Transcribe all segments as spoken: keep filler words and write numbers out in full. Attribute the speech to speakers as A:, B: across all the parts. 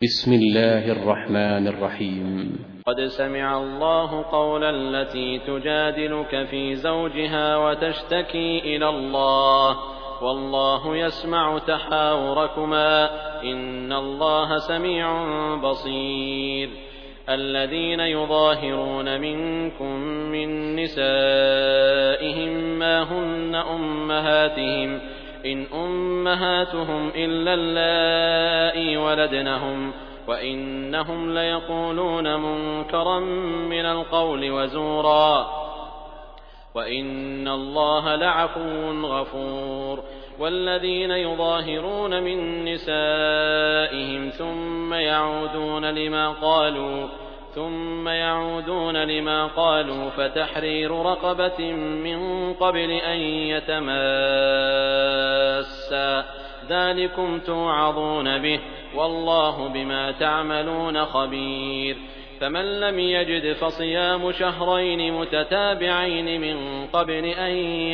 A: بسم الله الرحمن الرحيم.
B: قد سمع الله قول التي تجادلك في زوجها وتشتكي إلى الله والله يسمع تحاوركما إن الله سميع بصير. الذين يظاهرون منكم من نسائهم ما هن أمهاتهم إن أمهاتهم إلا اللائي ولدنهم وإنهم ليقولون منكرا من القول وزورا وإن الله لعفو غفور. والذين يظاهرون من نسائهم ثم يعودون لما قالوا ثم يعودون لما قالوا فتحرير رقبة من قبل أن يتماسا ذلكم توعظون به والله بما تعملون خبير. فمن لم يجد فصيام شهرين متتابعين من قبل أن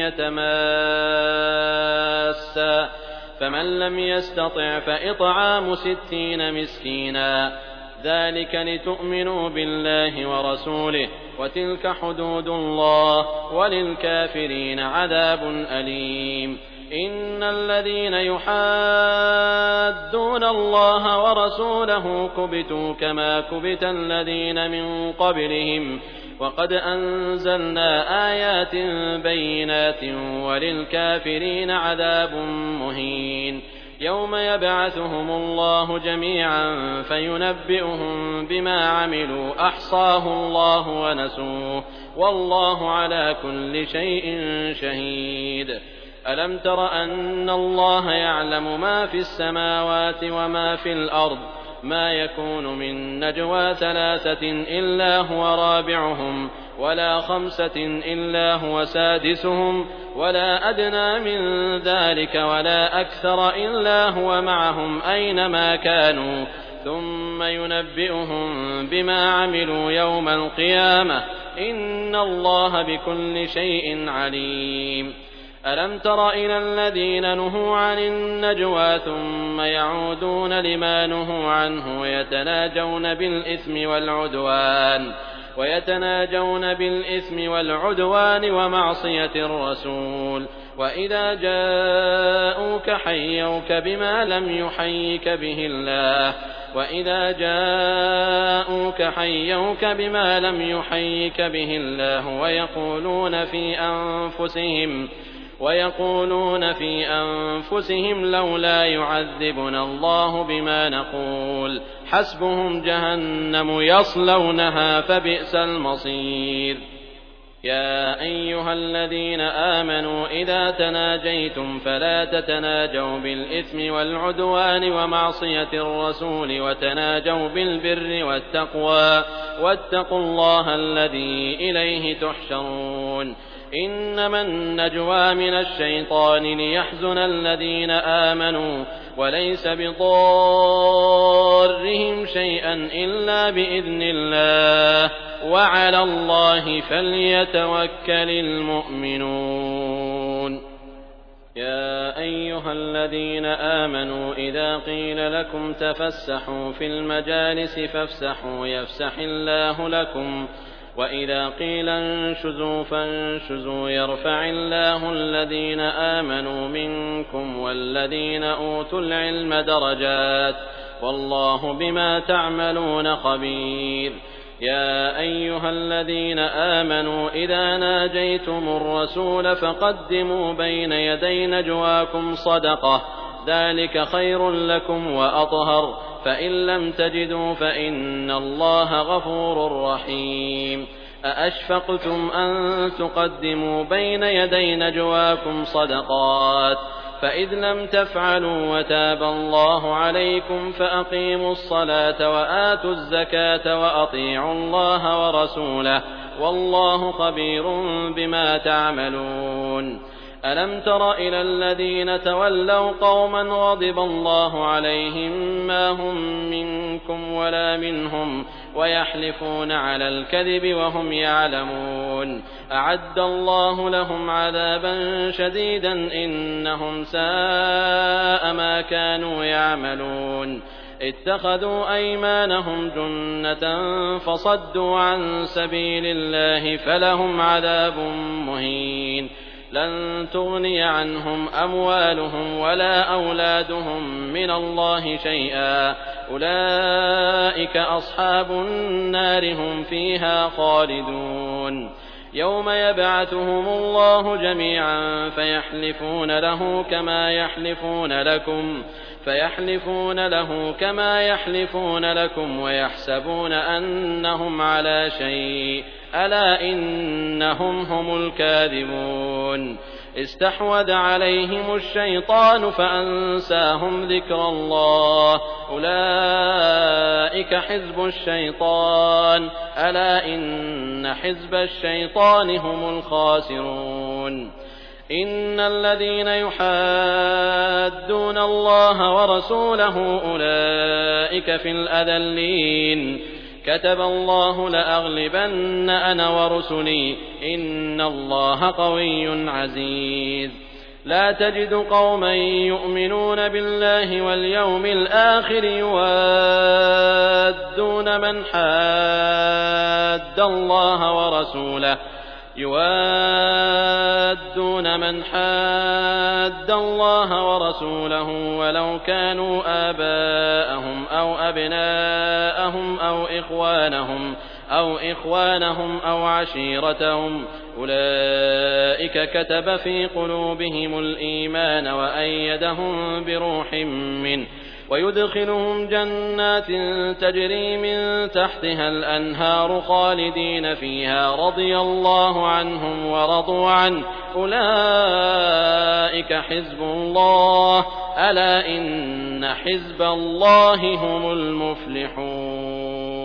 B: يتماسا فمن لم يستطع فإطعام ستين مسكينا ذلك لتؤمنوا بالله ورسوله وتلك حدود الله وللكافرين عذاب أليم. إن الذين يحادون الله ورسوله كبتوا كما كبت الذين من قبلهم وقد أنزلنا آيات بينات وللكافرين عذاب مهين. يوم يبعثهم الله جميعا فينبئهم بما عملوا أحصاه الله ونسوه والله على كل شيء شهيد. ألم تر أن الله يعلم ما في السماوات وما في الأرض ما يكون من نجوى ثلاثة إلا هو رابعهم ولا خمسة إلا هو سادسهم ولا أدنى من ذلك ولا أكثر إلا هو معهم أينما كانوا ثم ينبئهم بما عملوا يوم القيامة إن الله بكل شيء عليم. ألم تر إلى الذين نهوا عن النجوى ثم يعودون لما نهوا عنه ويتناجون بالإثم والعدوان ويتناجون بالإثم والعدوان ومعصية الرسول وإذا جاءوك حيوك بما لم يحيك به الله وإذا جاءوك حيوك بما لم يحيك به الله ويقولون في أنفسهم ويقولون في أنفسهم لولا يعذبنا الله بما نقول حسبهم جهنم يصلونها فبئس المصير. يا أيها الذين آمنوا إذا تناجيتم فلا تتناجوا بالإثم والعدوان ومعصية الرسول وتناجوا بالبر والتقوى واتقوا الله الذي إليه تحشرون. إنما النجوى من الشيطان ليحزن الذين آمنوا وليس بضارهم شيئا إلا بإذن الله وعلى الله فليتوكل المؤمنون. يا أيها الذين آمنوا إذا قيل لكم تفسحوا في المجالس فافسحوا يفسح الله لكم وإذا قيل انشزوا فانشزوا يرفع الله الذين آمنوا منكم والذين أوتوا العلم درجات والله بما تعملون خبير. يا أيها الذين آمنوا إذا ناجيتم الرسول فقدموا بين يدي نجواكم صدقة ذلك خير لكم وأطهر فإن لم تجدوا فإن الله غفور رحيم. أأشفقتم أن تقدموا بين يدي نجواكم صدقات فإذ لم تفعلوا وتاب الله عليكم فأقيموا الصلاة وآتوا الزكاة وأطيعوا الله ورسوله والله خبير بما تعملون. ألم تر إلى الذين تولوا قوما غضب الله عليهم ما هم منكم ولا منهم ويحلفون على الكذب وهم يعلمون أعد الله لهم عذابا شديدا إنهم ساء ما كانوا يعملون. اتخذوا أيمانهم جنة فصدوا عن سبيل الله فلهم عذاب مهين لن تغني عنهم أموالهم ولا أولادهم من الله شيئا أولئك أصحاب النار هم فيها خالدون يوم يبعثهم الله جميعا فيحلفون له كما يحلفون لكم فيحلفون له كما يحلفون لكم ويحسبون أنهم على شيء ألا إنهم هم الكاذبون استحوذ عليهم الشيطان فأنساهم ذكر الله أولئك حزب الشيطان ألا إن حزب الشيطان هم الخاسرون إن الذين يحادون الله ورسوله أولئك في الأذلين كتب الله لأغلبن أنا ورسلي إن الله قوي عزيز لا تجد قوما يؤمنون بالله واليوم الآخر يوادون من حاد الله ورسوله يوادون من حاد الله ورسوله ولو كانوا آباءهم أو أبناءهم أو إخوانهم أو إخوانهم أو عشيرتهم أولئك كتب في قلوبهم الإيمان وأيدهم بروح منه ويدخلهم جنات تجري من تحتها الأنهار خالدين فيها رضي الله عنهم ورضوا عنه أولئك حزب الله ألا إن حزب الله هم المفلحون